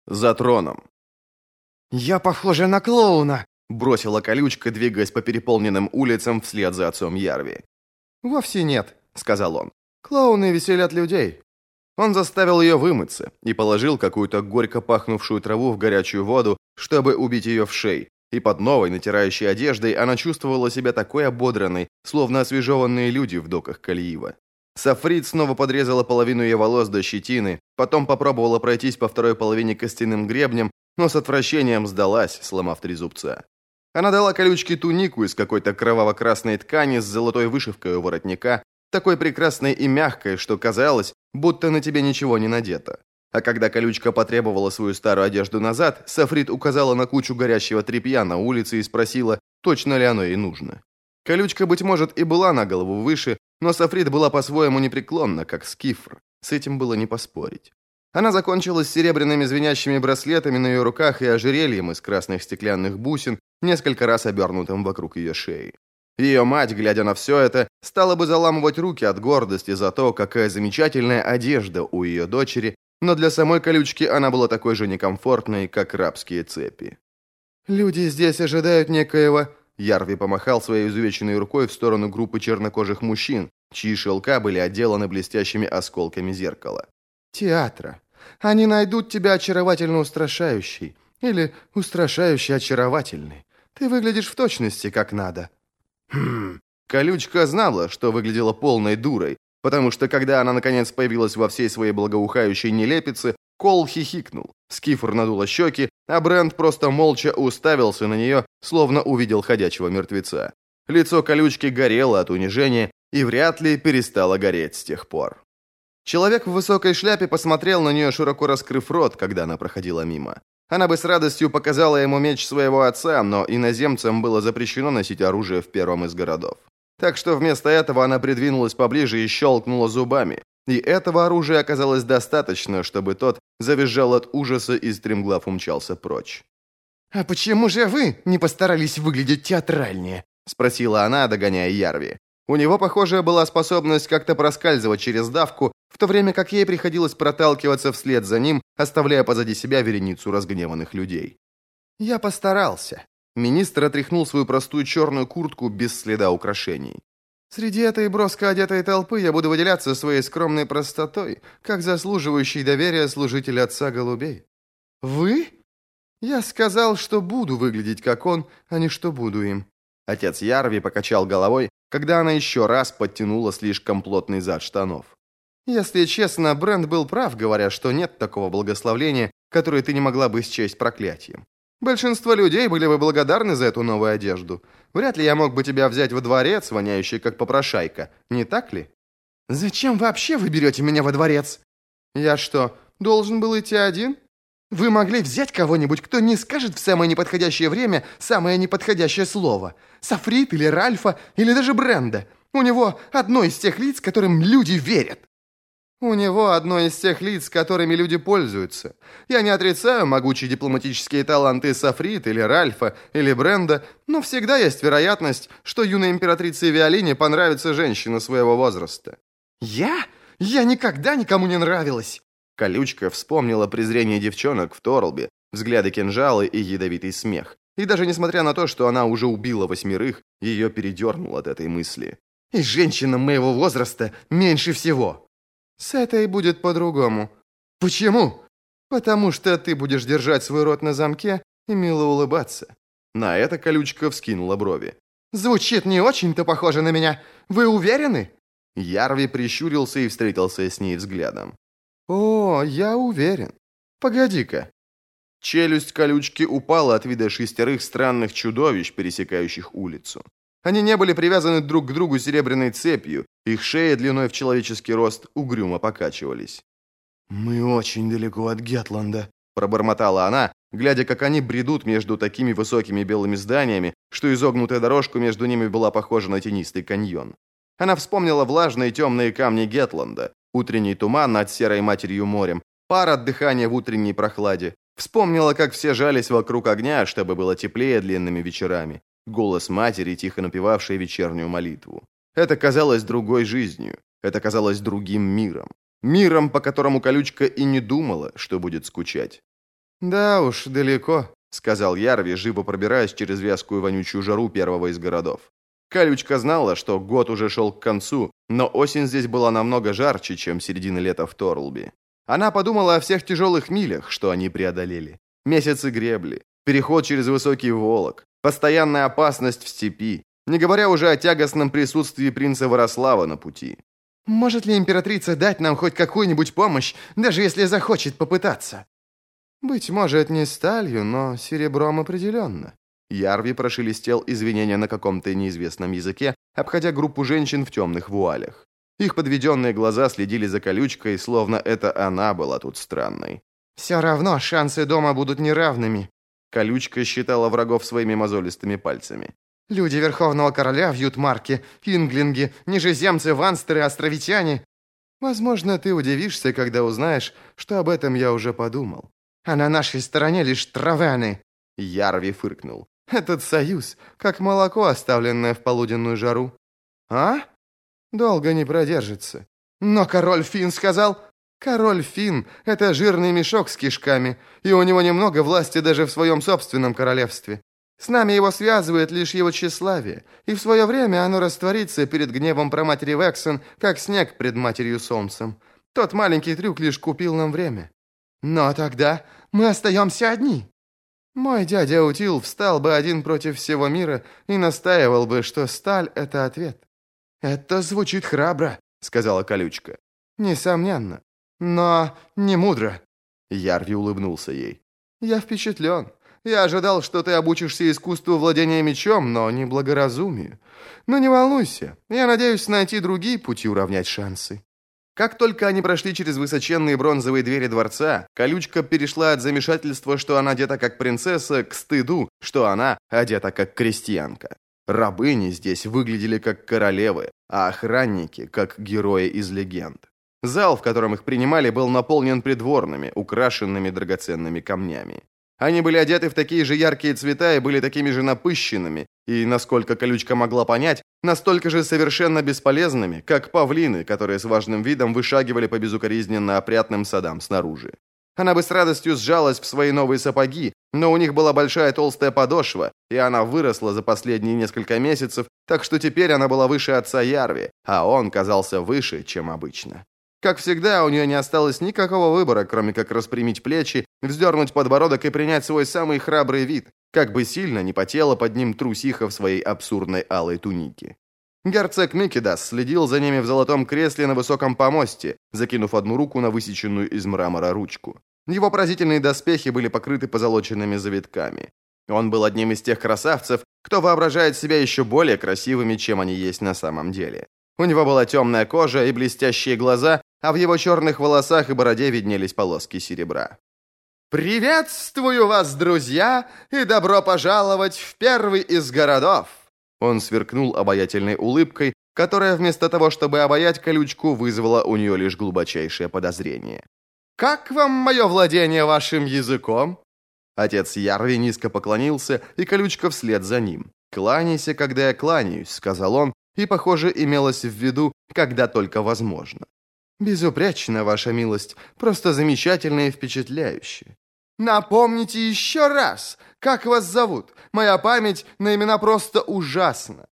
За троном. «Я похожа на клоуна!» — бросила колючка, двигаясь по переполненным улицам вслед за отцом Ярви. «Вовсе нет», — сказал он. «Клоуны веселят людей». Он заставил ее вымыться и положил какую-то горько пахнувшую траву в горячую воду, чтобы убить ее в шей, и под новой натирающей одеждой она чувствовала себя такой ободранной, словно освежеванные люди в доках Калиива. Сафрид снова подрезала половину ее волос до щетины, потом попробовала пройтись по второй половине костяным гребнем, но с отвращением сдалась, сломав 3 зубца. Она дала колючке тунику из какой-то кроваво-красной ткани с золотой вышивкой у воротника, такой прекрасной и мягкой, что казалось, будто на тебе ничего не надето. А когда колючка потребовала свою старую одежду назад, Сафрид указала на кучу горящего тряпья на улице и спросила, точно ли оно ей нужно. Колючка, быть может, и была на голову выше, но Сафрид была по-своему непреклонна, как Скифр. С этим было не поспорить. Она закончилась серебряными звенящими браслетами на ее руках и ожерельем из красных стеклянных бусин, несколько раз обернутым вокруг ее шеи. Ее мать, глядя на все это, стала бы заламывать руки от гордости за то, какая замечательная одежда у ее дочери, но для самой колючки она была такой же некомфортной, как рабские цепи. «Люди здесь ожидают некоего...» Ярви помахал своей изувеченной рукой в сторону группы чернокожих мужчин, чьи шелка были отделаны блестящими осколками зеркала. «Театра. Они найдут тебя очаровательно устрашающей. Или устрашающе очаровательной. Ты выглядишь в точности как надо». Колючка знала, что выглядела полной дурой, потому что, когда она наконец появилась во всей своей благоухающей нелепице, Кол хихикнул, Скифр надула щеки, а Брент просто молча уставился на нее, словно увидел ходячего мертвеца. Лицо колючки горело от унижения и вряд ли перестало гореть с тех пор. Человек в высокой шляпе посмотрел на нее, широко раскрыв рот, когда она проходила мимо. Она бы с радостью показала ему меч своего отца, но иноземцам было запрещено носить оружие в первом из городов. Так что вместо этого она придвинулась поближе и щелкнула зубами. И этого оружия оказалось достаточно, чтобы тот завизжал от ужаса и стремглав умчался прочь. «А почему же вы не постарались выглядеть театральнее?» — спросила она, догоняя Ярви. У него, похоже, была способность как-то проскальзывать через давку, в то время как ей приходилось проталкиваться вслед за ним, оставляя позади себя вереницу разгневанных людей. «Я постарался». Министр отряхнул свою простую черную куртку без следа украшений. «Среди этой броско одетой толпы я буду выделяться своей скромной простотой, как заслуживающий доверия служитель отца голубей». «Вы?» «Я сказал, что буду выглядеть как он, а не что буду им». Отец Ярви покачал головой, когда она еще раз подтянула слишком плотный зад штанов. «Если честно, Брент был прав, говоря, что нет такого благословления, которое ты не могла бы счесть проклятием. Большинство людей были бы благодарны за эту новую одежду. Вряд ли я мог бы тебя взять во дворец, воняющий как попрошайка, не так ли?» «Зачем вообще вы берете меня во дворец?» «Я что, должен был идти один?» «Вы могли взять кого-нибудь, кто не скажет в самое неподходящее время самое неподходящее слово. Сафрид или Ральфа, или даже Бренда. У него одно из тех лиц, которым люди верят». «У него одно из тех лиц, которыми люди пользуются. Я не отрицаю могучие дипломатические таланты Сафрид или Ральфа или Бренда, но всегда есть вероятность, что юной императрице Виолине понравится женщина своего возраста». «Я? Я никогда никому не нравилась!» Колючка вспомнила презрение девчонок в Торлбе, взгляды кинжалы и ядовитый смех. И даже несмотря на то, что она уже убила 8, ее передернуло от этой мысли. «И женщинам моего возраста меньше всего!» «С этой будет по-другому». «Почему?» «Потому что ты будешь держать свой рот на замке и мило улыбаться». На это колючка вскинула брови. «Звучит не очень-то похоже на меня. Вы уверены?» Ярви прищурился и встретился с ней взглядом. «О, я уверен. Погоди-ка». Челюсть колючки упала от вида 6 странных чудовищ, пересекающих улицу. Они не были привязаны друг к другу серебряной цепью, их шеи длиной в человеческий рост угрюмо покачивались. «Мы очень далеко от Гетланда», — пробормотала она, глядя, как они бредут между такими высокими белыми зданиями, что изогнутая дорожка между ними была похожа на тенистый каньон. Она вспомнила влажные темные камни Гетланда, утренний туман над серой матерью морем, пар от дыхания в утренней прохладе. Вспомнила, как все жались вокруг огня, чтобы было теплее длинными вечерами. Голос матери, тихо напевавшей вечернюю молитву. Это казалось другой жизнью. Это казалось другим миром. Миром, по которому колючка и не думала, что будет скучать. «Да уж, далеко», — сказал Ярви, живо пробираясь через вязкую вонючую жару первого из городов. Колючка знала, что год уже шел к концу, но осень здесь была намного жарче, чем середина лета в Торлби. Она подумала о всех тяжелых милях, что они преодолели. Месяцы гребли, переход через высокий Волок, постоянная опасность в степи, не говоря уже о тягостном присутствии принца Ворослава на пути. «Может ли императрица дать нам хоть какую-нибудь помощь, даже если захочет попытаться?» «Быть может, не сталью, но серебром определенно». Ярви прошелестел извинения на каком-то неизвестном языке, обходя группу женщин в темных вуалях. Их подведенные глаза следили за Колючкой, словно это она была тут странной. «Все равно шансы дома будут неравными». Колючка считала врагов своими мозолистыми пальцами. «Люди Верховного Короля в Ютмарке, инглинги, нижеземцы, ванстеры, островитяне». «Возможно, ты удивишься, когда узнаешь, что об этом я уже подумал». «А на нашей стороне лишь травяны». Ярви фыркнул. «Этот союз, как молоко, оставленное в полуденную жару». «А? Долго не продержится». «Но король Фин сказал...» «Король Фин — это жирный мешок с кишками, и у него немного власти даже в своем собственном королевстве. С нами его связывает лишь его тщеславие, и в свое время оно растворится перед гневом праматери Вексен, как снег пред матерью солнцем. Тот маленький трюк лишь купил нам время». «Но тогда мы остаемся одни». Мой дядя Утил встал бы один против всего мира и настаивал бы, что сталь — это ответ. «Это звучит храбро», — сказала Колючка. «Несомненно. Но не мудро». Ярви улыбнулся ей. «Я впечатлен. Я ожидал, что ты обучишься искусству владения мечом, но не благоразумию. Но не волнуйся, я надеюсь найти другие пути уравнять шансы». Как только они прошли через высоченные бронзовые двери дворца, Колючка перешла от замешательства, что она одета как принцесса, к стыду, что она одета как крестьянка. Рабыни здесь выглядели как королевы, а охранники как герои из легенд. Зал, в котором их принимали, был наполнен придворными, украшенными драгоценными камнями. Они были одеты в такие же яркие цвета и были такими же напыщенными, и, насколько Колючка могла понять, настолько же совершенно бесполезными, как павлины, которые с важным видом вышагивали по безукоризненно опрятным садам снаружи. Она бы с радостью сжалась в свои новые сапоги, но у них была большая толстая подошва, и она выросла за последние несколько месяцев, так что теперь она была выше отца Ярви, а он казался выше, чем обычно. Как всегда, у нее не осталось никакого выбора, кроме как распрямить плечи, вздернуть подбородок и принять свой самый храбрый вид, как бы сильно не потела под ним трусиха в своей абсурдной алой тунике. Герцог Микидас следил за ними в золотом кресле на высоком помосте, закинув одну руку на высеченную из мрамора ручку. Его поразительные доспехи были покрыты позолоченными завитками. Он был одним из тех красавцев, кто воображает себя еще более красивыми, чем они есть на самом деле. У него была темная кожа и блестящие глаза, а в его черных волосах и бороде виднелись полоски серебра. «Приветствую вас, друзья, и добро пожаловать в первый из городов!» Он сверкнул обаятельной улыбкой, которая вместо того, чтобы обаять Колючку, вызвала у нее лишь глубочайшее подозрение. «Как вам мое владение вашим языком?» Отец Ярви низко поклонился, и Колючка вслед за ним. «Кланяйся, когда я кланяюсь», — сказал он, и, похоже, имелось в виду, когда только возможно. «Безупречно, ваша милость, просто замечательно и впечатляюще». «Напомните еще раз, как вас зовут? Моя память на имена просто ужасна».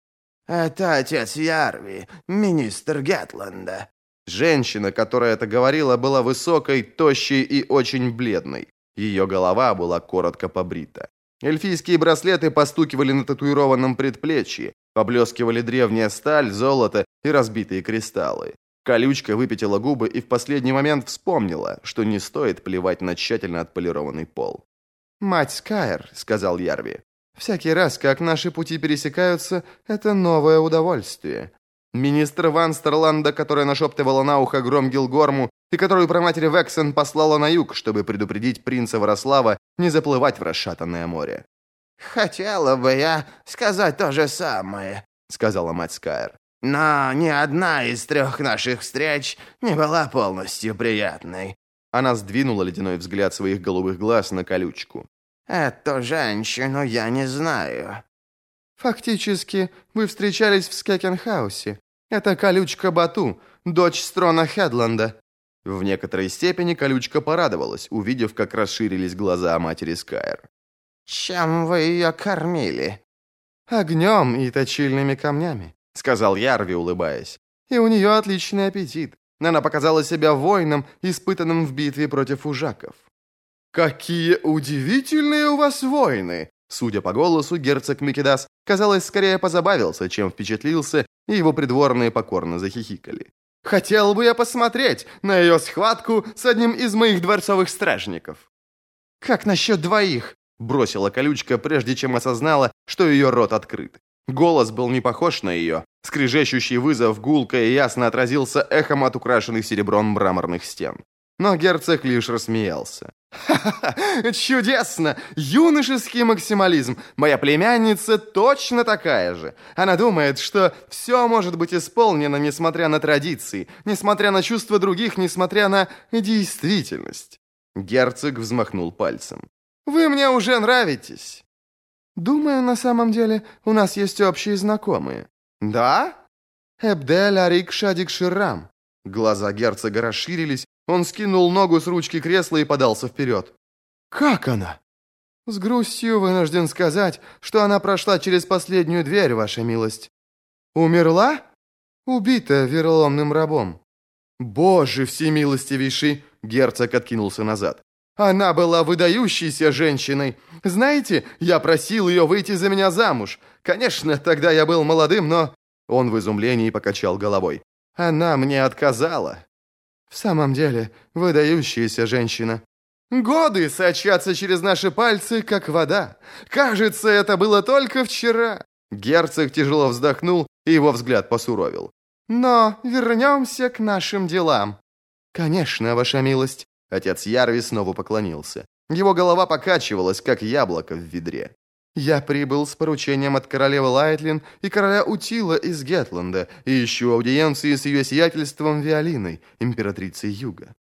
«Это отец Ярви, министр Гетланда». Женщина, которая это говорила, была высокой, тощей и очень бледной. Ее голова была коротко побрита. Эльфийские браслеты постукивали на татуированном предплечье, поблескивали древняя сталь, золото и разбитые кристаллы. Колючка выпятила губы и в последний момент вспомнила, что не стоит плевать на тщательно отполированный пол. «Мать Скайр», — сказал Ярви, — «всякий раз, как наши пути пересекаются, это новое удовольствие». Министр Ванстерланда, которая нашептывала на ухо Громгилгорму и которую праматерь Вексен послала на юг, чтобы предупредить принца Ворослава не заплывать в расшатанное море. «Хотела бы я сказать то же самое», — сказала мать Скайр. «Но ни одна из 3 наших встреч не была полностью приятной». Она сдвинула ледяной взгляд своих голубых глаз на Колючку. «Эту женщину я не знаю». «Фактически, вы встречались в Скекенхаусе. Это Колючка Бату, дочь Строна Хедланда». В некоторой степени колючка порадовалась, увидев, как расширились глаза матери Скайр. «Чем вы ее кормили?» «Огнем и точильными камнями», — сказал Ярви, улыбаясь. «И у нее отличный аппетит. Она показала себя воином, испытанным в битве против ужаков». «Какие удивительные у вас воины!» Судя по голосу, герцог Микидас, казалось, скорее позабавился, чем впечатлился, и его придворные покорно захихикали. «Хотел бы я посмотреть на ее схватку с одним из моих дворцовых стражников». «Как насчет двоих?» — бросила колючка, прежде чем осознала, что ее рот открыт. Голос был не похож на ее. Скрежещущий вызов гулко и ясно отразился эхом от украшенных серебром мраморных стен. Но герцог лишь рассмеялся. «Ха-ха-ха! Чудесно! Юношеский максимализм! Моя племянница точно такая же! Она думает, что все может быть исполнено, несмотря на традиции, несмотря на чувства других, несмотря на действительность». Герцог взмахнул пальцем. «Вы мне уже нравитесь!» «Думаю, на самом деле у нас есть общие знакомые». «Да?» «Эбдель Арик Шадик Ширрам». Глаза герцога расширились, он скинул ногу с ручки кресла и подался вперед. «Как она?» «С грустью вынужден сказать, что она прошла через последнюю дверь, ваша милость». «Умерла?» «Убита вероломным рабом». «Боже всемилостивейший!» Герцог откинулся назад. «Она была выдающейся женщиной. Знаете, я просил ее выйти за меня замуж. Конечно, тогда я был молодым, но...» Он в изумлении покачал головой. «Она мне отказала». «В самом деле, выдающаяся женщина». «Годы сочатся через наши пальцы, как вода. Кажется, это было только вчера». Герцог тяжело вздохнул, и его взгляд посуровил. «Но вернемся к нашим делам». «Конечно, ваша милость». Отец Ярви снова поклонился. Его голова покачивалась, как яблоко в ведре. «Я прибыл с поручением от королевы Лайтлин и короля Утила из Гетланда и ищу аудиенции с ее сиятельством Виолиной, императрицей Юга».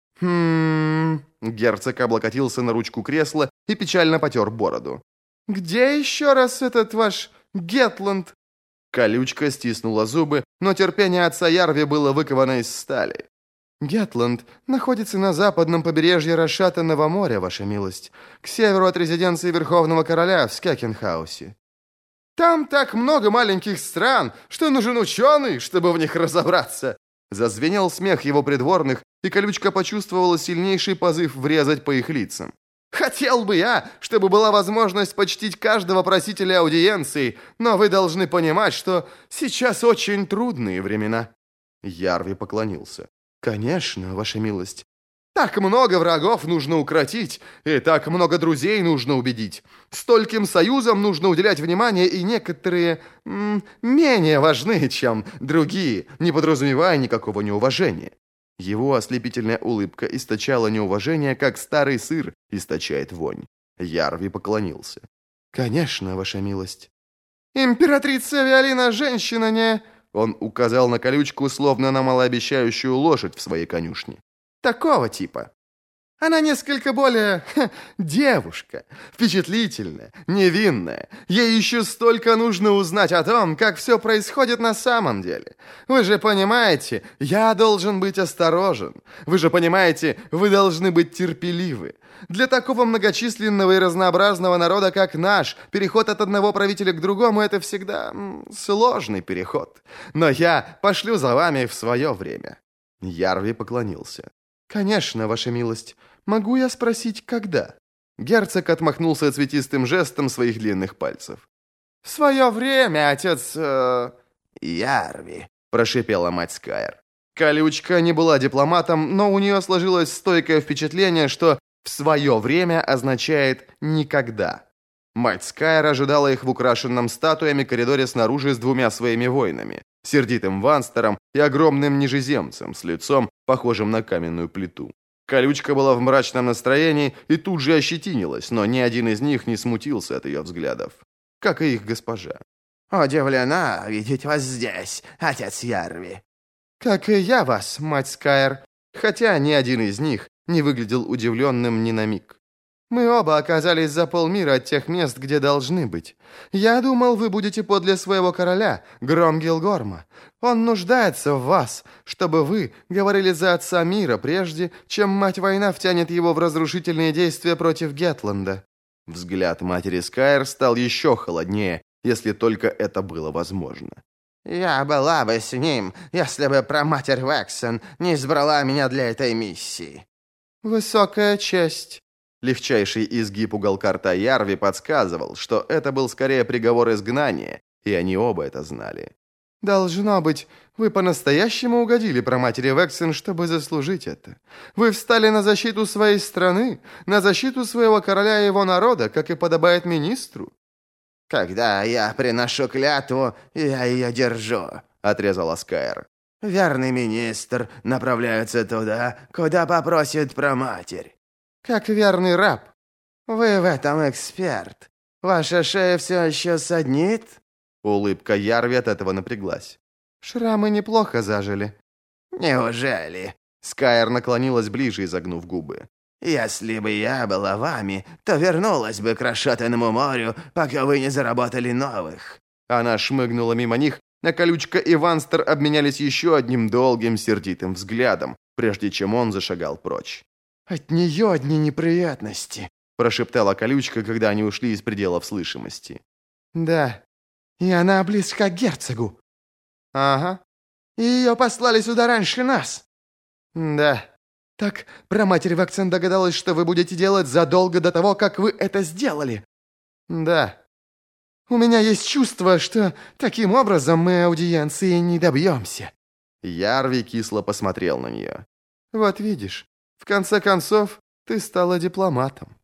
Герцог облокотился на ручку кресла и печально потер бороду. «Где еще раз этот ваш Гетланд?» Колючка стиснула зубы, но терпение отца Ярви было выковано из стали. «Гетланд находится на западном побережье расшатанного моря, ваша милость, к северу от резиденции Верховного Короля в Скекенхаусе». «Там так много маленьких стран, что нужен ученый, чтобы в них разобраться!» Зазвенел смех его придворных, и колючка почувствовала сильнейший позыв врезать по их лицам. «Хотел бы я, чтобы была возможность почтить каждого просителя аудиенции, но вы должны понимать, что сейчас очень трудные времена». Ярви поклонился. «Конечно, ваша милость. Так много врагов нужно укротить, и так много друзей нужно убедить. Стольким союзам нужно уделять внимание, и некоторые менее важны, чем другие, не подразумевая никакого неуважения». Его ослепительная улыбка источала неуважение, как старый сыр источает вонь. Ярви поклонился. «Конечно, ваша милость». «Императрица Виолина женщина не...» Он указал на колючку, словно на малообещающую лошадь в своей конюшне. «Такого типа. Она несколько более... девушка. Впечатлительная, невинная. Ей еще столько нужно узнать о том, как все происходит на самом деле. Вы же понимаете, я должен быть осторожен. Вы же понимаете, вы должны быть терпеливы. Для такого многочисленного и разнообразного народа, как наш, переход от одного правителя к другому – это всегда сложный переход. Но я пошлю за вами в свое время». Ярви поклонился. «Конечно, ваша милость. Могу я спросить, когда?» Герцог отмахнулся цветистым жестом своих длинных пальцев. «В свое время, отец... Ярви», – прошипела мать Скайр. Колючка не была дипломатом, но у нее сложилось стойкое впечатление, что «в свое время» означает «никогда». Мать Скайр ожидала их в украшенном статуями коридоре снаружи с двумя своими воинами, сердитым ванстером и огромным нижеземцем с лицом, похожим на каменную плиту. Колючка была в мрачном настроении и тут же ощетинилась, но ни один из них не смутился от ее взглядов, как и их госпожа. «Удивлена видеть вас здесь, отец Ярви». «Как и я вас, мать Скайр», хотя ни один из них не выглядел удивленным ни на миг. Мы оба оказались за полмира от тех мест, где должны быть. Я думал, вы будете подле своего короля, Громгилгорма. Он нуждается в вас, чтобы вы говорили за отца мира, прежде чем мать-война втянет его в разрушительные действия против Гетланда». Взгляд матери Скайр стал еще холоднее, если только это было возможно. «Я была бы с ним, если бы праматерь Вексон не избрала меня для этой миссии». «Высокая честь». Легчайший изгиб уголка рта Ярви подсказывал, что это был скорее приговор изгнания, и они оба это знали. «Должно быть, вы по-настоящему угодили праматери Вексен, чтобы заслужить это. Вы встали на защиту своей страны, на защиту своего короля и его народа, как и подобает министру». «Когда я приношу клятву, я ее держу», — отрезала Скайр. «Верный министр направляется туда, куда попросит праматерь». «Как верный раб». «Вы в этом эксперт. Ваша шея все еще саднит?» Улыбка Ярви от этого напряглась. «Шрамы неплохо зажили». «Неужели?» Скайр наклонилась ближе, изогнув губы. «Если бы я была вами, то вернулась бы к расшатанному морю, пока вы не заработали новых». Она шмыгнула мимо них, а Колючка и Ванстер обменялись еще одним долгим сердитым взглядом, прежде чем он зашагал прочь. «От нее одни неприятности», – прошептала Колючка, когда они ушли из пределов слышимости. «Да, и она близка к герцогу». «Ага». «И ее послали сюда раньше нас». «Да». «Так праматерь Вексен догадалась, что вы будете делать задолго до того, как вы это сделали?» «Да». «У меня есть чувство, что таким образом мы аудиенции не добьемся». Ярви кисло посмотрел на нее. «Вот видишь, в конце концов, ты стала дипломатом».